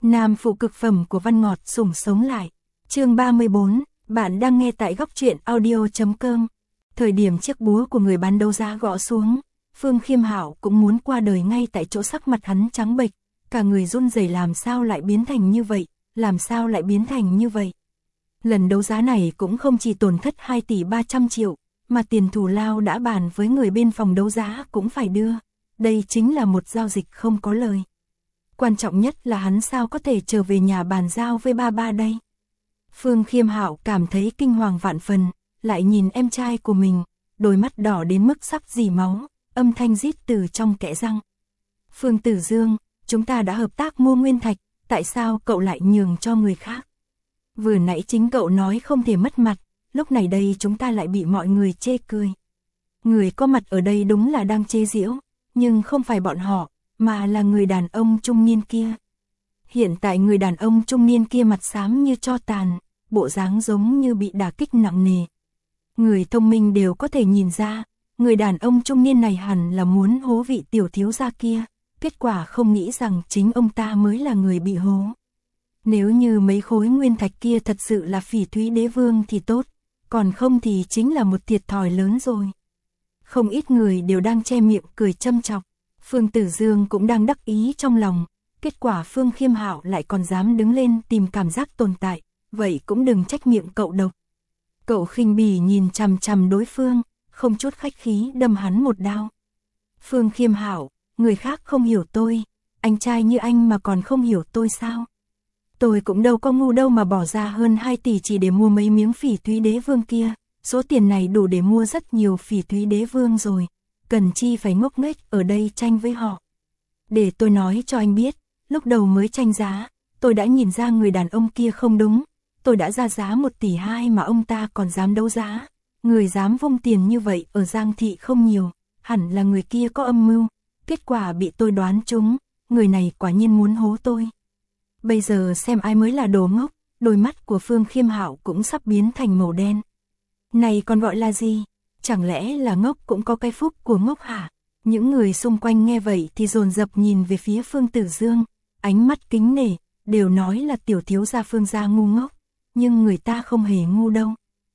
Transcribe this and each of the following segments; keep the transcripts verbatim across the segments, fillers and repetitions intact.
Nam phụ cực phẩm của Văn Ngọt sủng sống lại. Chương ba mươi bốn, bạn đang nghe tại góc truyện audio chấm com. Thời điểm chiếc búa của người bán đấu giá gõ xuống, Phương Khiêm Hạo cũng muốn qua đời ngay tại chỗ, sắc mặt hắn trắng bệch, cả người run rẩy. Làm sao lại biến thành như vậy, làm sao lại biến thành như vậy. Lần đấu giá này cũng không chỉ tổn thất hai tỷ ba trăm triệu, mà tiền thù lao đã bàn với người bên phòng đấu giá cũng phải đưa. Đây chính là một giao dịch không có lời. Quan trọng nhất là hắn sao có thể trở về nhà bàn giao với ba ba đây. Phương Khiêm Hạo cảm thấy kinh hoàng vạn phần, lại nhìn em trai của mình, đôi mắt đỏ đến mức sắp rỉ máu, âm thanh rít từ trong kẽ răng. Phương Tử Dương, chúng ta đã hợp tác mua nguyên thạch, tại sao cậu lại nhường cho người khác? Vừa nãy chính cậu nói không thể mất mặt, lúc này đây chúng ta lại bị mọi người chê cười. Người có mặt ở đây đúng là đang chế giễu, nhưng không phải bọn họ, mà là người đàn ông trung niên kia. Hiện tại người đàn ông trung niên kia mặt xám như tro tàn, bộ dáng giống như bị đả kích nặng nề. Người thông minh đều có thể nhìn ra, người đàn ông trung niên này hẳn là muốn hố vị tiểu thiếu gia kia, kết quả không nghĩ rằng chính ông ta mới là người bị hố. Nếu như mấy khối nguyên thạch kia thật sự là Phỉ Thúy Đế Vương thì tốt, còn không thì chính là một thiệt thòi lớn rồi. Không ít người đều đang che miệng cười châm chọc. Phương Tử Dương cũng đang đắc ý trong lòng, kết quả Phương Khiêm Hạo lại còn dám đứng lên tìm cảm giác tồn tại, vậy cũng đừng trách miệng cậu độc. Cậu khinh bỉ nhìn chằm chằm đối phương, không chút khách khí đâm hắn một đao. Phương Khiêm Hạo, người khác không hiểu tôi, anh trai như anh mà còn không hiểu tôi sao? Tôi cũng đâu có ngu đâu mà bỏ ra hơn hai tỷ chỉ để mua mấy miếng Phỉ Thúy Đế Vương kia, số tiền này đủ để mua rất nhiều Phỉ Thúy Đế Vương rồi. Cần chi phải ngốc nghếch ở đây tranh với họ. Để tôi nói cho anh biết, lúc đầu mới tranh giá, tôi đã nhìn ra người đàn ông kia không đúng, tôi đã ra giá một tỷ hai mà ông ta còn dám đấu giá. Người dám vung tiền như vậy ở Giang Thị không nhiều, hẳn là người kia có âm mưu, kết quả bị tôi đoán trúng, người này quả nhiên muốn hố tôi. Bây giờ xem ai mới là đồ ngốc, đôi mắt của Phương Khiêm Hạo cũng sắp biến thành màu đen. Này còn gọi là gì? Chẳng lẽ là ngốc cũng có cái phúc của ngốc hả? Những người xung quanh nghe vậy thì dồn dập nhìn về phía Phương Tử Dương, ánh mắt kính nể, đều nói là tiểu thiếu gia Phương gia ngu ngốc, nhưng người ta không hề ngu đâu.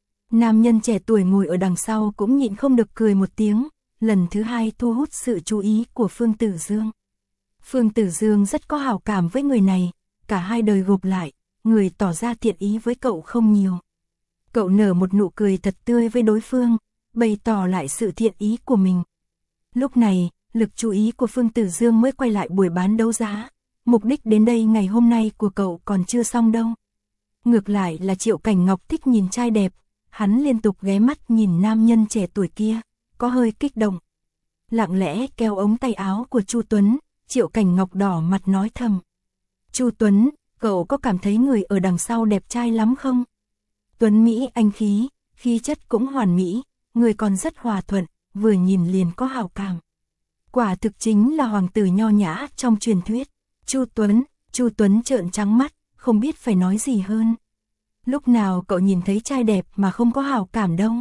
Nam nhân trẻ tuổi ngồi ở đằng sau cũng nhịn không được cười một tiếng, lần thứ hai thu hút sự chú ý của Phương Tử Dương. Phương Tử Dương rất có hảo cảm với người này, cả hai đời gộp lại, người tỏ ra thiện ý với cậu không nhiều. Cậu nở một nụ cười thật tươi với đối phương, bày tỏ lại sự thiện ý của mình. Lúc này, lực chú ý của Phương Tử Dương mới quay lại buổi bán đấu giá. Mục đích đến đây ngày hôm nay của cậu còn chưa xong đâu. Ngược lại là Triệu Cảnh Ngọc thích nhìn trai đẹp, hắn liên tục ghé mắt nhìn nam nhân trẻ tuổi kia, có hơi kích động. Lặng lẽ kéo ống tay áo của Chu Tuấn, Triệu Cảnh Ngọc đỏ mặt nói thầm. Chu Tuấn, cậu có cảm thấy người ở đằng sau đẹp trai lắm không? Tuấn Mỹ anh khí, khí chất cũng hoàn mỹ. Người còn rất hòa thuận, vừa nhìn liền có hảo cảm. Quả thực chính là hoàng tử nho nhã trong truyền thuyết. Chu Tuấn, Chu Tuấn trợn trắng mắt, không biết phải nói gì hơn. Lúc nào cậu nhìn thấy trai đẹp mà không có hảo cảm đâu?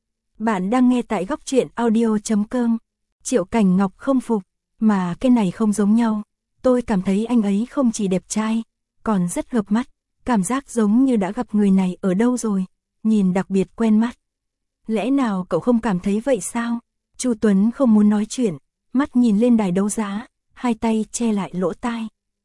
Bạn đang nghe tại góc truyện audio chấm com. Triệu Cảnh Ngọc không phục, mà cái này không giống nhau. Tôi cảm thấy anh ấy không chỉ đẹp trai, còn rất hợp mắt, cảm giác giống như đã gặp người này ở đâu rồi, nhìn đặc biệt quen mắt. Lẽ nào cậu không cảm thấy vậy sao? Chu Tuấn không muốn nói chuyện, mắt nhìn lên đài đấu giá, hai tay che lại lỗ tai.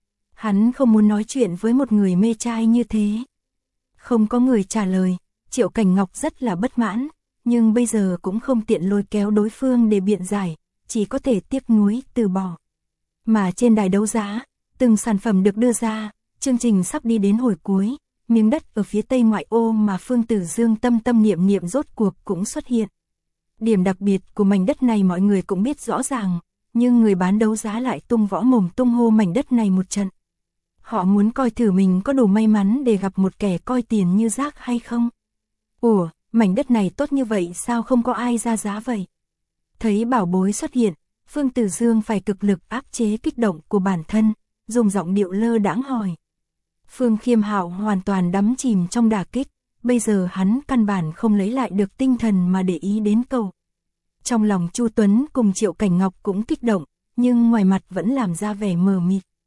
Hắn không muốn nói chuyện với một người mê trai như thế. Không có người trả lời, Triệu Cảnh Ngọc rất là bất mãn, nhưng bây giờ cũng không tiện lôi kéo đối phương để biện giải, chỉ có thể tiếc nuối từ bỏ. Mà trên đài đấu giá, từng sản phẩm được đưa ra, chương trình sắp đi đến hồi cuối. Miếng đất ở phía tây ngoại ô mà Phương Tử Dương tâm tâm niệm niệm rốt cuộc cũng xuất hiện. Điểm đặc biệt của mảnh đất này mọi người cũng biết rõ ràng, nhưng người bán đấu giá lại tung võ mồm tung hô mảnh đất này một trận. Họ muốn coi thử mình có đủ may mắn để gặp một kẻ coi tiền như rác hay không. Ủa, mảnh đất này tốt như vậy sao không có ai ra giá vậy? Thấy bảo bối xuất hiện, Phương Tử Dương phải cực lực áp chế kích động của bản thân, dùng giọng điệu lơ đãng hỏi. Phương Khiêm Hạo hoàn toàn đắm chìm trong đả kích, bây giờ hắn căn bản không lấy lại được tinh thần mà để ý đến cậu. Trong lòng Chu Tuấn cùng Triệu Cảnh Ngọc cũng kích động, nhưng ngoài mặt vẫn làm ra vẻ mờ mịt.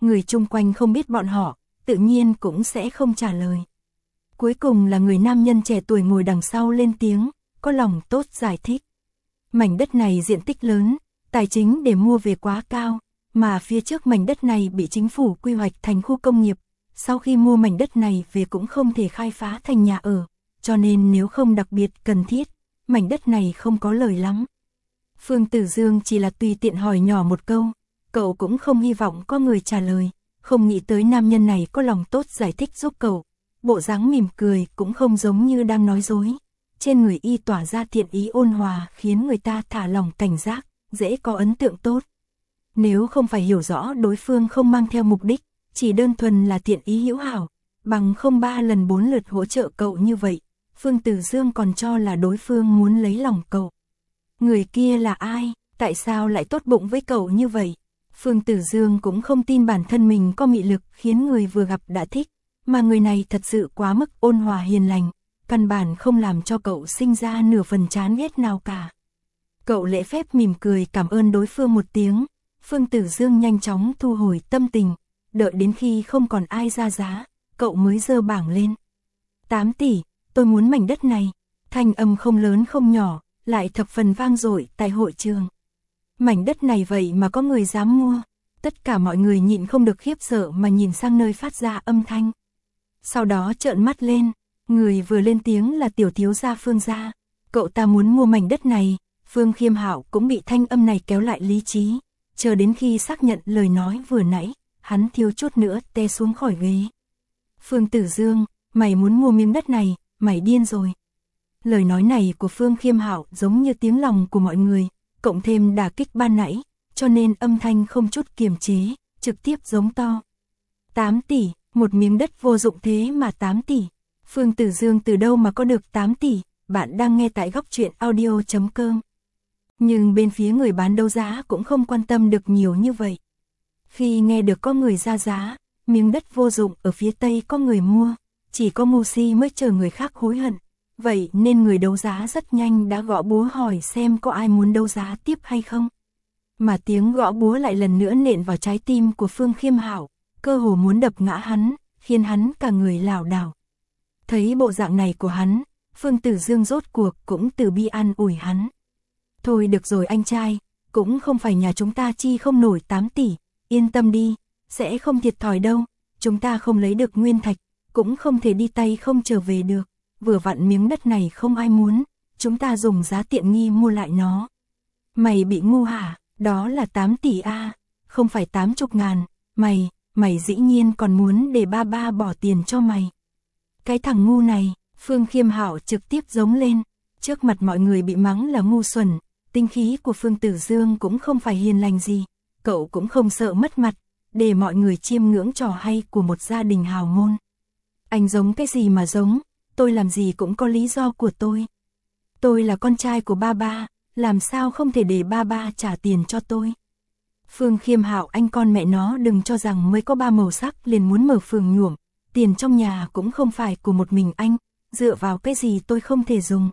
Người chung quanh không biết bọn họ, tự nhiên cũng sẽ không trả lời. Cuối cùng là người nam nhân trẻ tuổi ngồi đằng sau lên tiếng, có lòng tốt giải thích. Mảnh đất này diện tích lớn, tài chính để mua về quá cao, mà phía trước mảnh đất này bị chính phủ quy hoạch thành khu công nghiệp. Sau khi mua mảnh đất này về cũng không thể khai phá thành nhà ở, cho nên nếu không đặc biệt cần thiết, mảnh đất này không có lời lắm. Phương Tử Dương chỉ là tùy tiện hỏi nhỏ một câu, cậu cũng không hy vọng có người trả lời, không nghĩ tới nam nhân này có lòng tốt giải thích giúp cậu. Bộ dáng mỉm cười cũng không giống như đang nói dối. Trên người y tỏa ra thiện ý ôn hòa khiến người ta thả lòng cảnh giác, dễ có ấn tượng tốt. Nếu không phải hiểu rõ đối phương không mang theo mục đích, chỉ đơn thuần là thiện ý hữu hảo, bằng không ba lần bốn lượt hỗ trợ cậu như vậy, Phương Tử Dương còn cho là đối phương muốn lấy lòng cậu. Người kia là ai, tại sao lại tốt bụng với cậu như vậy? Phương Tử Dương cũng không tin bản thân mình có mị lực khiến người vừa gặp đã thích, mà người này thật sự quá mức ôn hòa hiền lành, căn bản không làm cho cậu sinh ra nửa phần chán ghét nào cả. Cậu lễ phép mỉm cười cảm ơn đối phương một tiếng, Phương Tử Dương nhanh chóng thu hồi tâm tình, đợi đến khi không còn ai ra giá, cậu mới giơ bảng lên. tám tỷ, tôi muốn mảnh đất này. Thanh âm không lớn không nhỏ, lại thập phần vang dội tại hội trường. Mảnh đất này vậy mà có người dám mua. Tất cả mọi người nhịn không được khiếp sợ mà nhìn sang nơi phát ra âm thanh. Sau đó trợn mắt lên, người vừa lên tiếng là tiểu thiếu gia Phương gia. Cậu ta muốn mua mảnh đất này. Phương Khiêm Hạo cũng bị thanh âm này kéo lại lý trí, chờ đến khi xác nhận lời nói vừa nãy, hắn thiếu chút nữa té xuống khỏi ghế. Phương Tử Dương, mày muốn mua miếng đất này, mày điên rồi. Lời nói này của Phương Khiêm Hạo giống như tiếng lòng của mọi người, cộng thêm đả kích ban nãy, cho nên âm thanh không chút kiềm chế, trực tiếp giống to. tám tỷ, một miếng đất vô dụng thế mà tám tỷ. Phương Tử Dương từ đâu mà có được tám tỷ, bạn đang nghe tại góc truyện audio chấm com. Nhưng bên phía người bán đấu giá cũng không quan tâm được nhiều như vậy. Khi nghe được có người ra giá, miếng đất vô dụng ở phía Tây có người mua, chỉ có mưu si mới chờ người khác hối hận. Vậy nên người đấu giá rất nhanh đã gõ búa hỏi xem có ai muốn đấu giá tiếp hay không. Mà tiếng gõ búa lại lần nữa nện vào trái tim của Phương Khiêm Hạo, cơ hồ muốn đập ngã hắn, khiến hắn cả người lảo đảo. Thấy bộ dạng này của hắn, Phương Tử Dương rốt cuộc cũng từ bi an ủi hắn. Thôi được rồi anh trai, cũng không phải nhà chúng ta chi không nổi tám tỷ, yên tâm đi, sẽ không thiệt thòi đâu, chúng ta không lấy được nguyên thạch, cũng không thể đi tay không trở về được, vừa vặn miếng đất này không ai muốn, chúng ta dùng giá tiện nghi mua lại nó. Mày bị ngu hả, đó là tám tỷ a, không phải tám chục ngàn, mày, mày dĩ nhiên còn muốn để ba ba bỏ tiền cho mày. Cái thằng ngu này, Phương Khiêm Hạo trực tiếp giống lên, trước mặt mọi người bị mắng là ngu xuẩn. Tinh khí của Phương Tử Dương cũng không phải hiền lành gì, cậu cũng không sợ mất mặt, để mọi người chiêm ngưỡng trò hay của một gia đình hào môn. Anh giống cái gì mà giống, tôi làm gì cũng có lý do của tôi. Tôi là con trai của ba ba, làm sao không thể để ba ba trả tiền cho tôi. Phương Khiêm Hạo anh con mẹ nó đừng cho rằng mới có ba màu sắc liền muốn mở phường nhuộm, tiền trong nhà cũng không phải của một mình anh, dựa vào cái gì tôi không thể dùng.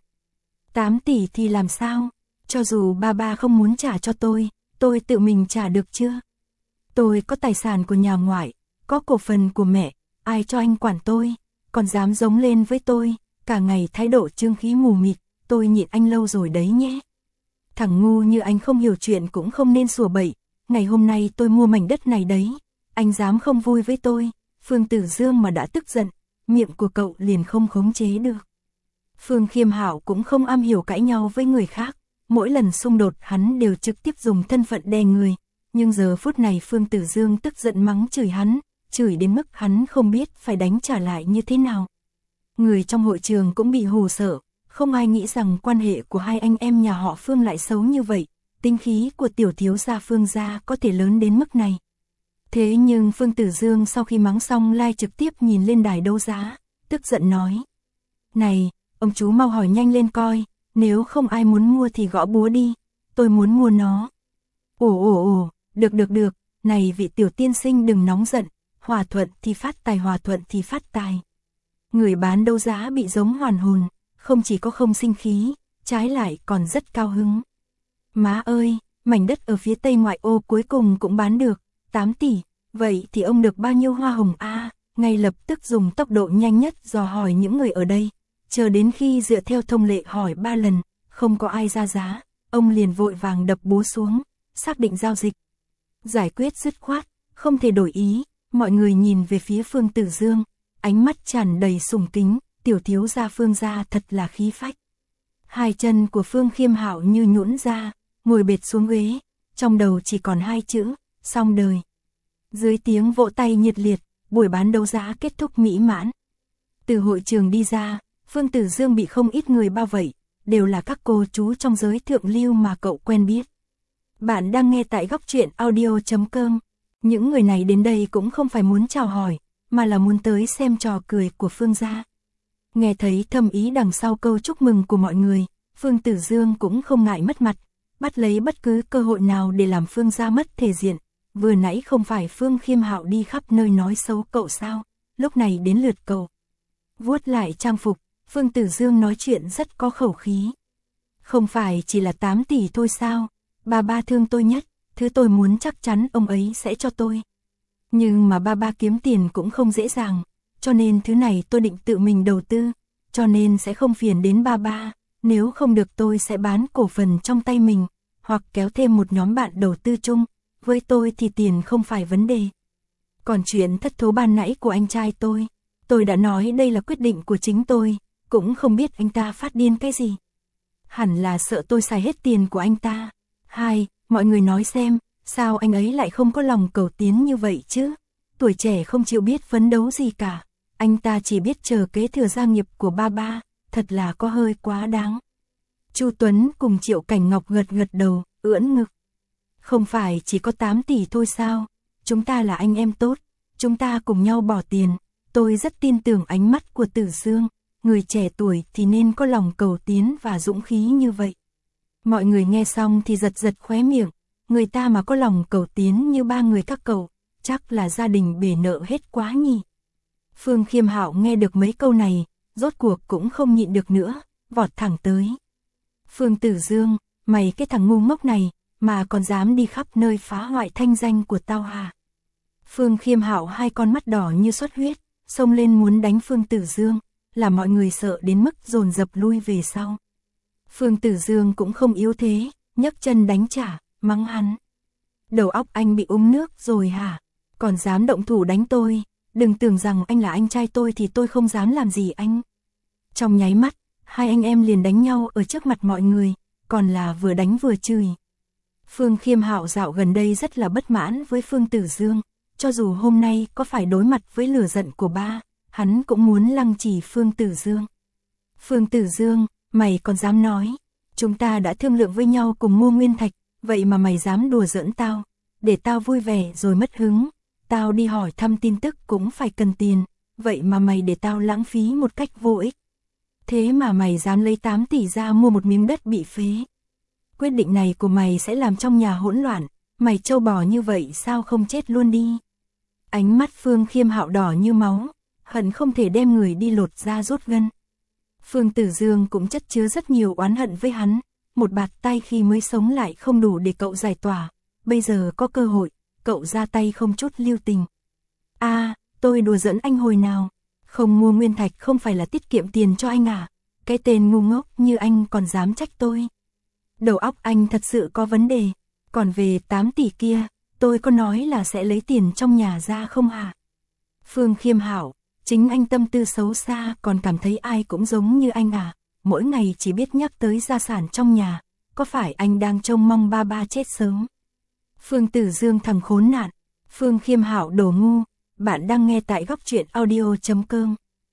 tám tỷ thì làm sao? Cho dù ba ba không muốn trả cho tôi, tôi tự mình trả được chưa? Tôi có tài sản của nhà ngoại, có cổ phần của mẹ, ai cho anh quản tôi, còn dám giống lên với tôi, cả ngày thái độ trương khí mù mịt, tôi nhịn anh lâu rồi đấy nhé. Thằng ngu như anh không hiểu chuyện cũng không nên sủa bậy, ngày hôm nay tôi mua mảnh đất này đấy, anh dám không vui với tôi. Phương Tử Dương mà đã tức giận, miệng của cậu liền không khống chế được. Phương Khiêm Hạo cũng không am hiểu cãi nhau với người khác. Mỗi lần xung đột hắn đều trực tiếp dùng thân phận đè người, nhưng giờ phút này Phương Tử Dương tức giận mắng chửi hắn, chửi đến mức hắn không biết phải đánh trả lại như thế nào. Người trong hội trường cũng bị hù sợ, không ai nghĩ rằng quan hệ của hai anh em nhà họ Phương lại xấu như vậy, tinh khí của tiểu thiếu gia Phương gia có thể lớn đến mức này. Thế nhưng Phương Tử Dương sau khi mắng xong lai trực tiếp nhìn lên đài đấu giá, tức giận nói. Này, ông chú mau hỏi nhanh lên coi. Nếu không ai muốn mua thì gõ búa đi, tôi muốn mua nó. Ồ ồ ồ, được được được, này vị tiểu tiên sinh đừng nóng giận, hòa thuận thì phát tài hòa thuận thì phát tài. Người bán đấu giá bị giống hoàn hồn, không chỉ có không sinh khí, trái lại còn rất cao hứng. Má ơi, mảnh đất ở phía tây ngoại ô cuối cùng cũng bán được, tám tỷ, Vậy thì ông được bao nhiêu hoa hồng a? Ngay lập tức dùng tốc độ nhanh nhất dò hỏi những người ở đây, chờ đến khi dựa theo thông lệ hỏi ba lần, không có ai ra giá, ông liền vội vàng đập búa xuống, xác định giao dịch. Giải quyết dứt khoát, không thể đổi ý, mọi người nhìn về phía Phương Tử Dương, ánh mắt tràn đầy sùng kính, tiểu thiếu gia Phương gia thật là khí phách. Hai chân của Phương Khiêm Hạo như nhũn ra, ngồi bệt xuống ghế, trong đầu chỉ còn hai chữ, xong đời. Dưới tiếng vỗ tay nhiệt liệt, buổi bán đấu giá kết thúc mỹ mãn. Từ hội trường đi ra, Phương Tử Dương bị không ít người bao vây, đều là các cô chú trong giới thượng lưu mà cậu quen biết. Bạn đang nghe tại góc truyện audio chấm com. Những người này đến đây cũng không phải muốn chào hỏi, mà là muốn tới xem trò cười của Phương gia. Nghe thấy thâm ý đằng sau câu chúc mừng của mọi người, Phương Tử Dương cũng không ngại mất mặt, bắt lấy bất cứ cơ hội nào để làm Phương gia mất thể diện. Vừa nãy không phải Phương Khiêm Hạo đi khắp nơi nói xấu cậu sao, lúc này đến lượt cậu. Vuốt lại trang phục, Phương Tử Dương nói chuyện rất có khẩu khí. Không phải chỉ là tám tỷ thôi sao, ba ba thương tôi nhất, thứ tôi muốn chắc chắn ông ấy sẽ cho tôi. Nhưng mà ba ba kiếm tiền cũng không dễ dàng, cho nên thứ này tôi định tự mình đầu tư, cho nên sẽ không phiền đến ba ba, nếu không được tôi sẽ bán cổ phần trong tay mình, hoặc kéo thêm một nhóm bạn đầu tư chung, với tôi thì tiền không phải vấn đề. Còn chuyện thất thố ban nãy của anh trai tôi, tôi đã nói đây là quyết định của chính tôi, cũng không biết anh ta phát điên cái gì. Hẳn là sợ tôi xài hết tiền của anh ta. Hai, mọi người nói xem, sao anh ấy lại không có lòng cầu tiến như vậy chứ? Tuổi trẻ không chịu biết phấn đấu gì cả, anh ta chỉ biết chờ kế thừa gia nghiệp của ba ba, thật là có hơi quá đáng. Chu Tuấn cùng Triệu Cảnh Ngọc gật gật đầu, ưỡn ngực. Không phải chỉ có tám tỷ thôi sao? Chúng ta là anh em tốt, chúng ta cùng nhau bỏ tiền, tôi rất tin tưởng ánh mắt của Tử Dương, người trẻ tuổi thì nên có lòng cầu tiến và dũng khí như vậy. Mọi người nghe xong thì giật giật khóe miệng, người ta mà có lòng cầu tiến như ba người các cậu, chắc là gia đình bể nợ hết quá nhỉ. Phương Khiêm Hạo nghe được mấy câu này, rốt cuộc cũng không nhịn được nữa, vọt thẳng tới. Phương Tử Dương, mày cái thằng ngu ngốc này, mà còn dám đi khắp nơi phá hoại thanh danh của tao hả? Phương Khiêm Hạo hai con mắt đỏ như xuất huyết, xông lên muốn đánh Phương Tử Dương, làm mọi người sợ đến mức dồn dập lui về sau. Phương Tử Dương cũng không yếu thế, nhấc chân đánh trả, mắng hắn. Đầu óc anh bị uống nước rồi hả? Còn dám động thủ đánh tôi, đừng tưởng rằng anh là anh trai tôi thì tôi không dám làm gì anh. Trong nháy mắt, hai anh em liền đánh nhau ở trước mặt mọi người, còn là vừa đánh vừa chửi. Phương Khiêm Hạo dạo gần đây rất là bất mãn với Phương Tử Dương, cho dù hôm nay có phải đối mặt với lửa giận của ba, hắn cũng muốn lăng trì Phương Tử Dương. Phương Tử Dương, mày còn dám nói, chúng ta đã thương lượng với nhau cùng mua nguyên thạch, vậy mà mày dám đùa giỡn tao, để tao vui vẻ rồi mất hứng, tao đi hỏi thăm tin tức cũng phải cần tiền, vậy mà mày để tao lãng phí một cách vô ích. Thế mà mày dám lấy tám tỷ ra mua một miếng đất bị phế. Quyết định này của mày sẽ làm trong nhà hỗn loạn, mày trâu bò như vậy sao không chết luôn đi. Ánh mắt Phương Khiêm Hạo đỏ như máu, hận không thể đem người đi lột da rút gân. Phương Tử Dương cũng chất chứa rất nhiều oán hận với hắn, một bạt tay khi mới sống lại không đủ để cậu giải tỏa, bây giờ có cơ hội, cậu ra tay không chút lưu tình. A, à, tôi đùa giỡn anh hồi nào, không mua nguyên thạch không phải là tiết kiệm tiền cho anh à, cái tên ngu ngốc như anh còn dám trách tôi. Đầu óc anh thật sự có vấn đề, còn về tám tỷ kia, tôi có nói là sẽ lấy tiền trong nhà ra không hả? Phương Khiêm Hạo, chính anh tâm tư xấu xa còn cảm thấy ai cũng giống như anh à, mỗi ngày chỉ biết nhắc tới gia sản trong nhà, có phải anh đang trông mong ba ba chết sớm? Phương Tử Dương thằng khốn nạn, Phương Khiêm Hạo đồ ngu, bạn đang nghe tại góc truyện audio chấm com.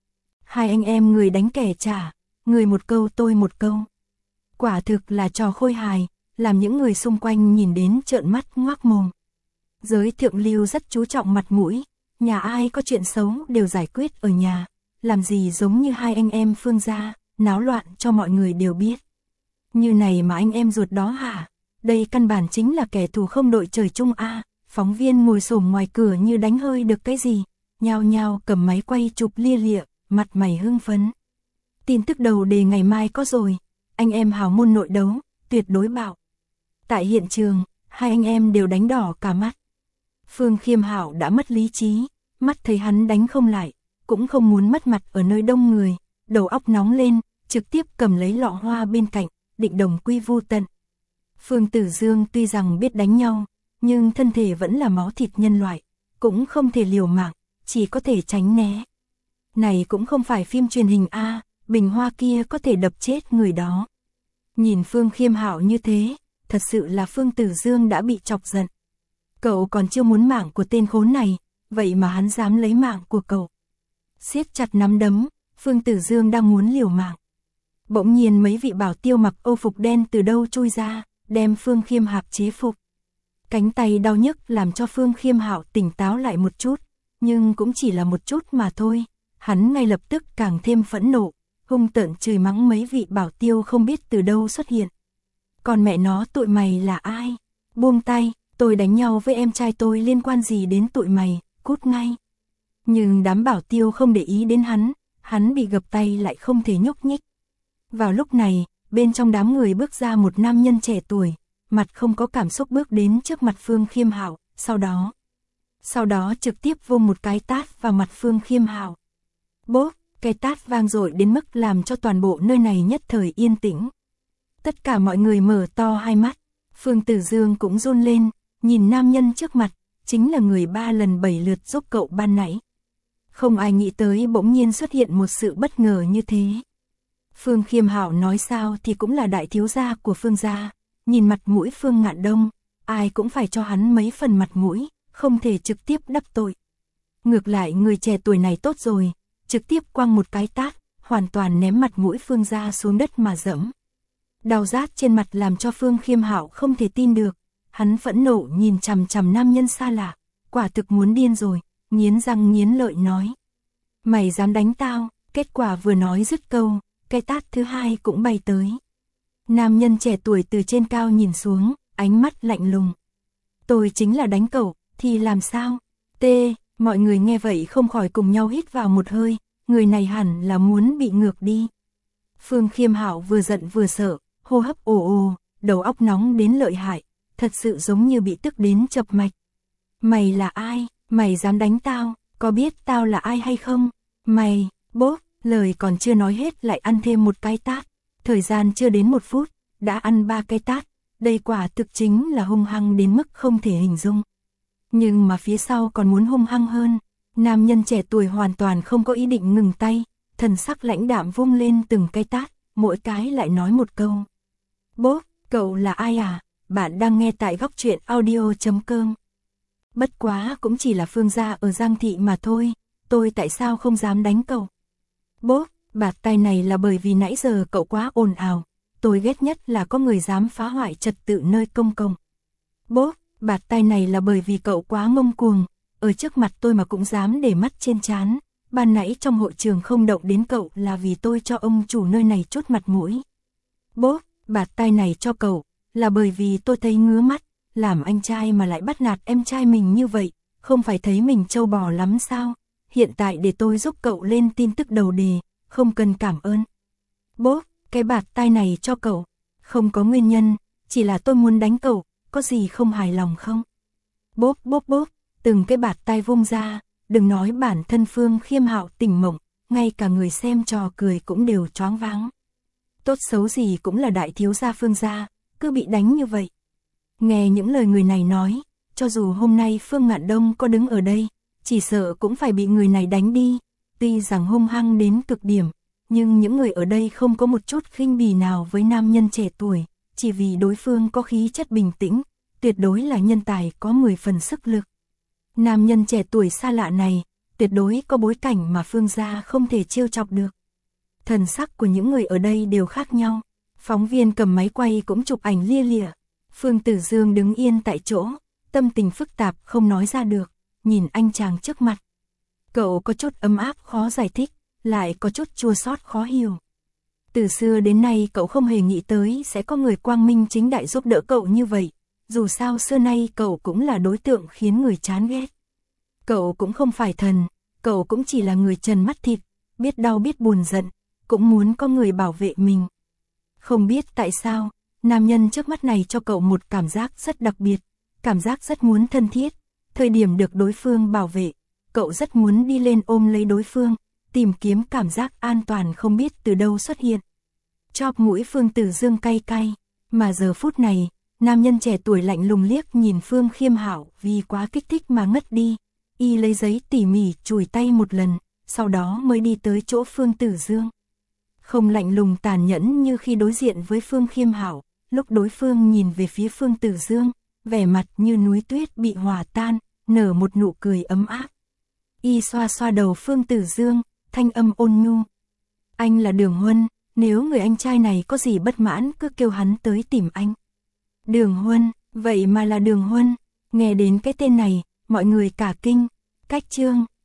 Hai anh em người đánh kẻ trả, người một câu tôi một câu. Quả thực là trò khôi hài, làm những người xung quanh nhìn đến trợn mắt ngoác mồm. Giới thượng lưu rất chú trọng mặt mũi, nhà ai có chuyện xấu đều giải quyết ở nhà, làm gì giống như hai anh em Phương gia, náo loạn cho mọi người đều biết. Như này mà anh em ruột đó hả? Đây căn bản chính là kẻ thù không đội trời chung a. Phóng viên ngồi xổm ngoài cửa như đánh hơi được cái gì, nhao nhao cầm máy quay chụp lia lịa, mặt mày hưng phấn. Tin tức đầu đề ngày mai có rồi, anh em hào môn nội đấu, tuyệt đối bạo. Tại hiện trường, hai anh em đều đánh đỏ cả mắt. Phương Khiêm Hạo đã mất lý trí, mắt thấy hắn đánh không lại, cũng không muốn mất mặt ở nơi đông người, đầu óc nóng lên, trực tiếp cầm lấy lọ hoa bên cạnh, định đồng quy vu tận. Phương Tử Dương tuy rằng biết đánh nhau, nhưng thân thể vẫn là máu thịt nhân loại, cũng không thể liều mạng, chỉ có thể tránh né. Này cũng không phải phim truyền hình a, bình hoa kia có thể đập chết người đó. Nhìn Phương Khiêm Hạo như thế, thật sự là Phương Tử Dương đã bị chọc giận. Cậu còn chưa muốn mạng của tên khốn này, vậy mà hắn dám lấy mạng của cậu. Siết chặt nắm đấm, Phương Tử Dương đang muốn liều mạng. Bỗng nhiên mấy vị bảo tiêu mặc âu phục đen từ đâu chui ra, đem Phương Khiêm Hạo chế phục. Cánh tay đau nhức làm cho Phương Khiêm Hạo tỉnh táo lại một chút, nhưng cũng chỉ là một chút mà thôi. Hắn ngay lập tức càng thêm phẫn nộ, hung tợn chửi mắng mấy vị bảo tiêu không biết từ đâu xuất hiện. Còn mẹ nó tụi mày là ai? Buông tay, tôi đánh nhau với em trai tôi liên quan gì đến tụi mày, cút ngay. Nhưng đám bảo tiêu không để ý đến hắn, hắn bị gập tay lại không thể nhúc nhích. Vào lúc này, bên trong đám người bước ra một nam nhân trẻ tuổi, mặt không có cảm xúc bước đến trước mặt Phương Khiêm Hạo, sau đó, sau đó trực tiếp vung một cái tát vào mặt Phương Khiêm Hạo. Bốp, cái tát vang dội đến mức làm cho toàn bộ nơi này nhất thời yên tĩnh. Tất cả mọi người mở to hai mắt, Phương Tử Dương cũng run lên, nhìn nam nhân trước mặt, chính là người ba lần bảy lượt giúp cậu ban nãy. Không ai nghĩ tới bỗng nhiên xuất hiện một sự bất ngờ như thế. Phương Khiêm Hạo nói sao thì cũng là đại thiếu gia của Phương gia, nhìn mặt mũi Phương Ngạn Đông, ai cũng phải cho hắn mấy phần mặt mũi, không thể trực tiếp đắc tội. Ngược lại người trẻ tuổi này tốt rồi, trực tiếp quăng một cái tát, hoàn toàn ném mặt mũi Phương gia xuống đất mà dẫm. Đau rát trên mặt làm cho Phương Khiêm Hạo không thể tin được, hắn phẫn nộ nhìn chằm chằm nam nhân xa lạ, quả thực muốn điên rồi, nghiến răng nghiến lợi nói. Mày dám đánh tao, kết quả vừa nói dứt câu, cái tát thứ hai cũng bay tới. Nam nhân trẻ tuổi từ trên cao nhìn xuống, ánh mắt lạnh lùng. Tôi chính là đánh cậu, thì làm sao? T, mọi người nghe vậy không khỏi cùng nhau hít vào một hơi, người này hẳn là muốn bị ngược đi. Phương Khiêm Hạo vừa giận vừa sợ, hô hấp ồ ồ, đầu óc nóng đến lợi hại, thật sự giống như bị tức đến chập mạch. Mày là ai? Mày dám đánh tao? Có biết tao là ai hay không? Mày, bốp, lời còn chưa nói hết lại ăn thêm một cái tát. Thời gian chưa đến một phút, đã ăn ba cái tát. Đây quả thực chính là hung hăng đến mức không thể hình dung. Nhưng mà phía sau còn muốn hung hăng hơn. Nam nhân trẻ tuổi hoàn toàn không có ý định ngừng tay, thần sắc lãnh đạm vung lên từng cái tát, mỗi cái lại nói một câu. Bố, cậu là ai à? Bạn đang nghe tại góc truyện audio chấm com. Bất quá cũng chỉ là Phương gia ở Giang Thị mà thôi, tôi tại sao không dám đánh cậu? Bố, bạt tay này là bởi vì nãy giờ cậu quá ồn ào, tôi ghét nhất là có người dám phá hoại trật tự nơi công cộng. Bố, bạt tay này là bởi vì cậu quá ngông cuồng, ở trước mặt tôi mà cũng dám để mắt trên trán. Ban nãy trong hội trường không động đến cậu là vì tôi cho ông chủ nơi này chút mặt mũi. Bố, bạt tay này cho cậu là bởi vì tôi thấy ngứa mắt, làm anh trai mà lại bắt nạt em trai mình như vậy, không phải thấy mình trâu bò lắm sao? Hiện tại để tôi giúp cậu lên tin tức đầu đề, không cần cảm ơn. Bố, cái bạt tay này cho cậu, không có nguyên nhân, chỉ là tôi muốn đánh cậu, có gì không hài lòng không? Bốp bốp bốp, từng cái bạt tay vung ra, đừng nói bản thân Phương Khiêm Hạo tỉnh mộng, ngay cả người xem trò cười cũng đều choáng váng. Tốt xấu gì cũng là đại thiếu gia Phương gia, cứ bị đánh như vậy. Nghe những lời người này nói, cho dù hôm nay Phương Ngạn Đông có đứng ở đây, chỉ sợ cũng phải bị người này đánh đi. Tuy rằng hung hăng đến cực điểm, nhưng những người ở đây không có một chút khinh bỉ nào với nam nhân trẻ tuổi, chỉ vì đối phương có khí chất bình tĩnh, tuyệt đối là nhân tài có mười phần sức lực. Nam nhân trẻ tuổi xa lạ này, tuyệt đối có bối cảnh mà Phương gia không thể trêu chọc được. Thần sắc của những người ở đây đều khác nhau, phóng viên cầm máy quay cũng chụp ảnh lia lịa. Phương Tử Dương đứng yên tại chỗ, tâm tình phức tạp không nói ra được, nhìn anh chàng trước mặt. Cậu có chút ấm áp khó giải thích, lại có chút chua xót khó hiểu. Từ xưa đến nay cậu không hề nghĩ tới sẽ có người quang minh chính đại giúp đỡ cậu như vậy, dù sao xưa nay cậu cũng là đối tượng khiến người chán ghét. Cậu cũng không phải thần, cậu cũng chỉ là người trần mắt thịt, biết đau biết buồn giận, cũng muốn có người bảo vệ mình. Không biết tại sao, nam nhân trước mắt này cho cậu một cảm giác rất đặc biệt, cảm giác rất muốn thân thiết, Thời điểm được đối phương bảo vệ, cậu rất muốn đi lên ôm lấy đối phương, tìm kiếm cảm giác an toàn không biết từ đâu xuất hiện. Chóp mũi Phương Tử Dương cay cay, mà giờ phút này, nam nhân trẻ tuổi lạnh lùng liếc nhìn Phương Khiêm Hạo vì quá kích thích mà ngất đi. Y lấy giấy tỉ mỉ chùi tay một lần, sau đó mới đi tới chỗ Phương Tử Dương. Không lạnh lùng tàn nhẫn như khi đối diện với Phương Khiêm Hạo, lúc đối phương nhìn về phía Phương Tử Dương, vẻ mặt như núi tuyết bị hòa tan, nở một nụ cười ấm áp. Y xoa xoa đầu Phương Tử Dương, thanh âm ôn nhu. Anh là Đường Huân, nếu người anh trai này có gì bất mãn cứ kêu hắn tới tìm anh. Đường Huân, vậy mà là Đường Huân, nghe đến cái tên này, mọi người cả kinh. Cách chương